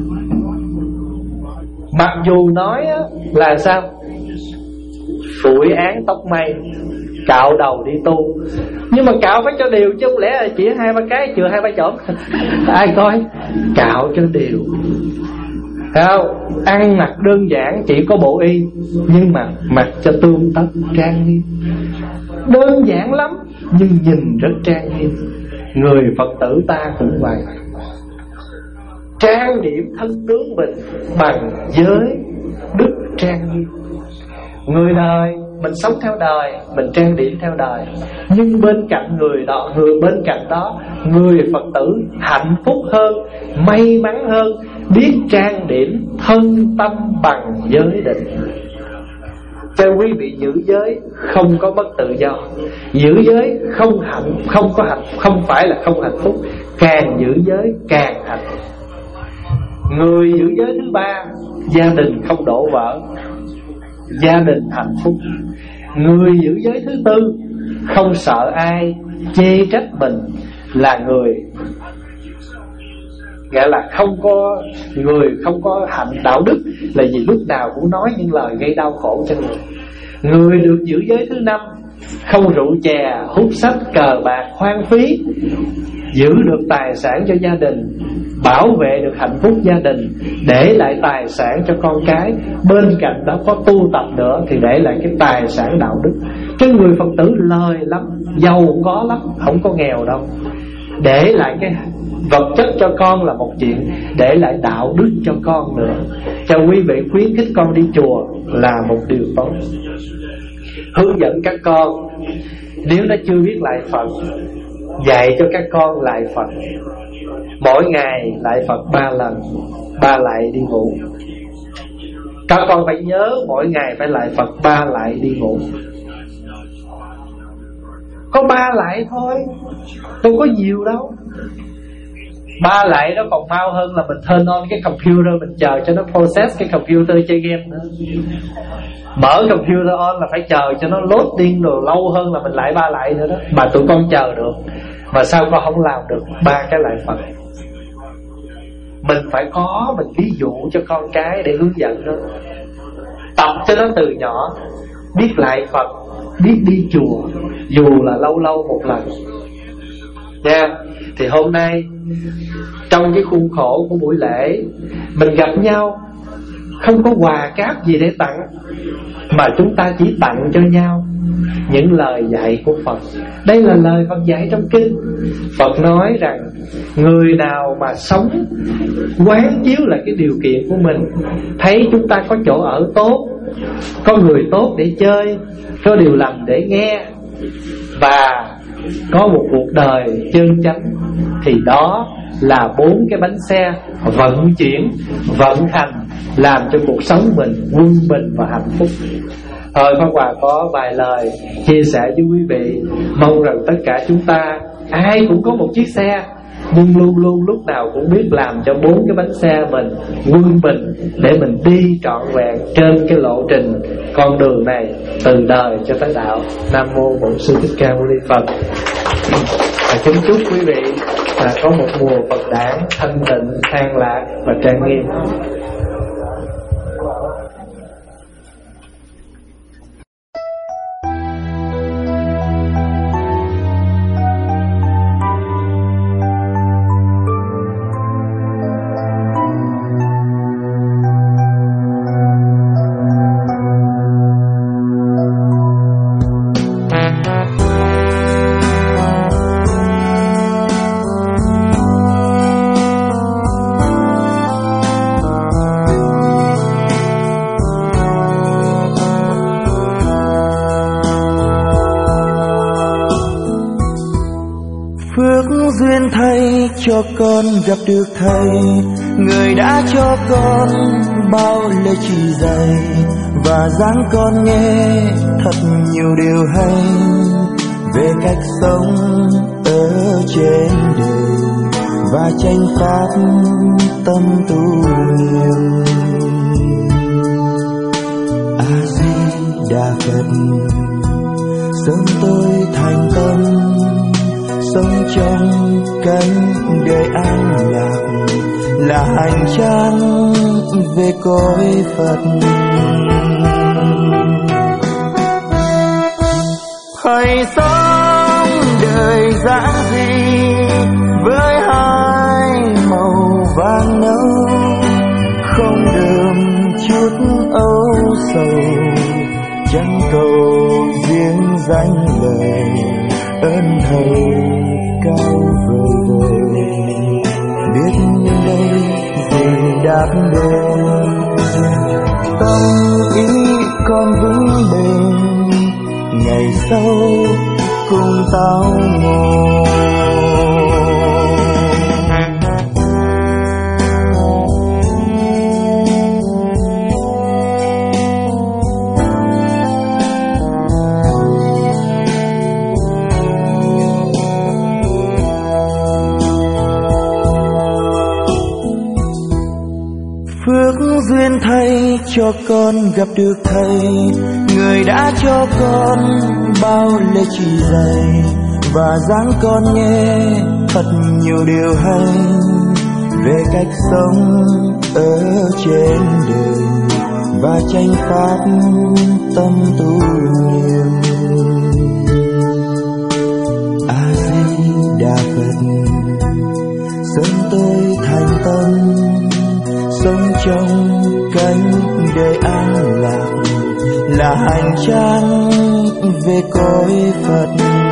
Mặc dù nói là sao? Phủi án tóc mây, cạo đầu đi tu, nhưng mà cạo phải cho đều, chứ không lẽ là chỉ hai ba cái chừa hai ba chổm. Ai coi? Cạo cho đều. Thấy không? Ăn mặc đơn giản, chỉ có bộ y, nhưng mà mặc cho tươm tất trang nghiêm. Đơn giản lắm nhưng nhìn rất trang nghiêm. Người Phật tử ta cũng vậy, trang điểm thân tướng mình bằng giới đức trang nghiêm. Người đời mình sống theo đời, mình trang điểm theo đời, nhưng bên cạnh người đó, người bên cạnh đó, người Phật tử hạnh phúc hơn, may mắn hơn, biết trang điểm thân tâm bằng giới định. Cho quý vị giữ giới không có mất tự do, giữ giới không hạnh, không có hạnh, không phải là không hạnh phúc, càng giữ giới càng hạnh phúc. Người giữ giới thứ ba, gia đình không đổ vỡ, gia đình hạnh phúc. Người giữ giới thứ tư, không sợ ai chê trách mình, là người nghĩa là không có người không có hạnh đạo đức, là vì lúc nào cũng nói những lời gây đau khổ cho người. Người được giữ giới thứ năm, không rượu chè, hút sách, cờ bạc, hoang phí, giữ được tài sản cho gia đình, bảo vệ được hạnh phúc gia đình, để lại tài sản cho con cái. Bên cạnh đó có tu tập nữa thì để lại cái tài sản đạo đức. Chứ người Phật tử lời lắm, giàu có lắm, không có nghèo đâu. Để lại cái vật chất cho con là một chuyện, để lại đạo đức cho con nữa. Cho quý vị khuyến khích con đi chùa là một điều tốt. Hướng dẫn các con, nếu nó chưa biết lại Phật, dạy cho các con lại Phật. Mỗi ngày lại Phật ba lần, ba lại đi ngủ. Các con phải nhớ mỗi ngày phải lại Phật ba lại đi ngủ. Có ba lại thôi, không có nhiều đâu. Ba lại nó còn mau hơn là mình turn on cái computer, mình chờ cho nó process cái computer chơi game nữa. Mở computer on là phải chờ cho nó loading rồi lâu hơn là mình lại ba lại nữa đó. Mà tụi con chờ được, mà sao con không làm được ba cái lại Phật? Mình phải có, mình ví dụ cho con cái để hướng dẫn nó, tập cho nó từ nhỏ biết lại Phật, biết đi chùa, dù là lâu lâu một lần nha. Thì hôm nay trong cái khuôn khổ của buổi lễ, mình gặp nhau không có quà cáp gì để tặng, mà chúng ta chỉ tặng cho nhau những lời dạy của Phật. Đây là lời Phật dạy trong kinh. Phật nói rằng người nào mà sống quán chiếu là cái điều kiện của mình, thấy chúng ta có chỗ ở tốt, có người tốt để chơi, có điều lành để nghe, và có một cuộc đời chân chánh, thì đó là bốn cái bánh xe vận chuyển, vận hành, làm cho cuộc sống mình quân bình và hạnh phúc. Thôi Pháp Hòa có vài lời chia sẻ với quý vị. Mong rằng tất cả chúng ta ai cũng có một chiếc xe, nhưng luôn luôn lúc nào cũng biết làm cho bốn cái bánh xe mình quân bình, để mình đi trọn vẹn trên cái lộ trình con đường này từ đời cho tới đạo. Nam mô Bổn Sư Thích Ca Mâu Ni Phật. Và kính chúc quý vị là có một mùa Phật đản thanh tịnh, an lạc và trang nghiêm. Duyên thầy cho con gặp được thầy, người đã cho con bao lời chỉ dạy, và giảng con nghe thật nhiều điều hay về cách sống ở trên đời, và tranh pháp tâm tu nhiều. Đà Phật. Sớm tôi thành tâm sống trong cánh đời an lạc, là hành trang về cõi Phật. Hãy sống đời giản dị với hai màu vàng nâu, không đượm chút âu sầu, chẳng cầu riêng danh lời ơn thầy cao vời vời. Biết đây gì đáp đền, tâm ý con vững bền, ngày sau cùng tao ngồi. Phước duyên thay cho con gặp được thầy, người đã cho con bao lễ trì dày, và giảng con nghe thật nhiều điều hay về cách sống ở trên đời, và tranh pháp tâm tu niệm. A Di Đà Phật. Sớm tôi thành tâm sống trong cánh đời an lạc, là hành trang về cõi Phật.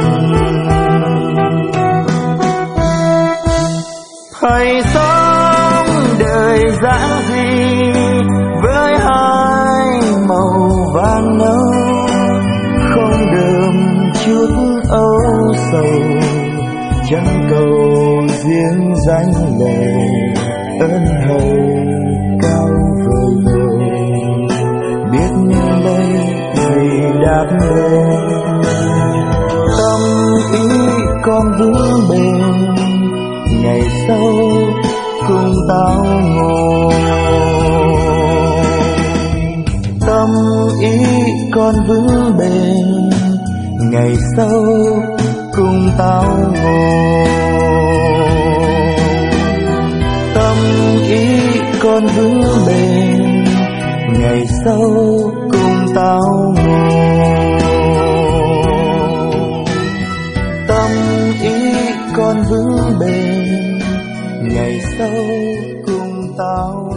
Hãy sống đời giản dị với hai màu vàng nâu, không đượm chút âu sầu, chẳng cầu riêng danh lời ơn thầy cao vời vời. Biết đây gì đáp lên, tâm ý con vững bền, ngày sau cùng tao ngồi. Tâm ý con vững bền, ngày sau cùng tao ngồi. Tâm ý con vững bền, ngày sau cùng tao ngồi. Tâm ý con vững bền, ngày sau cùng tao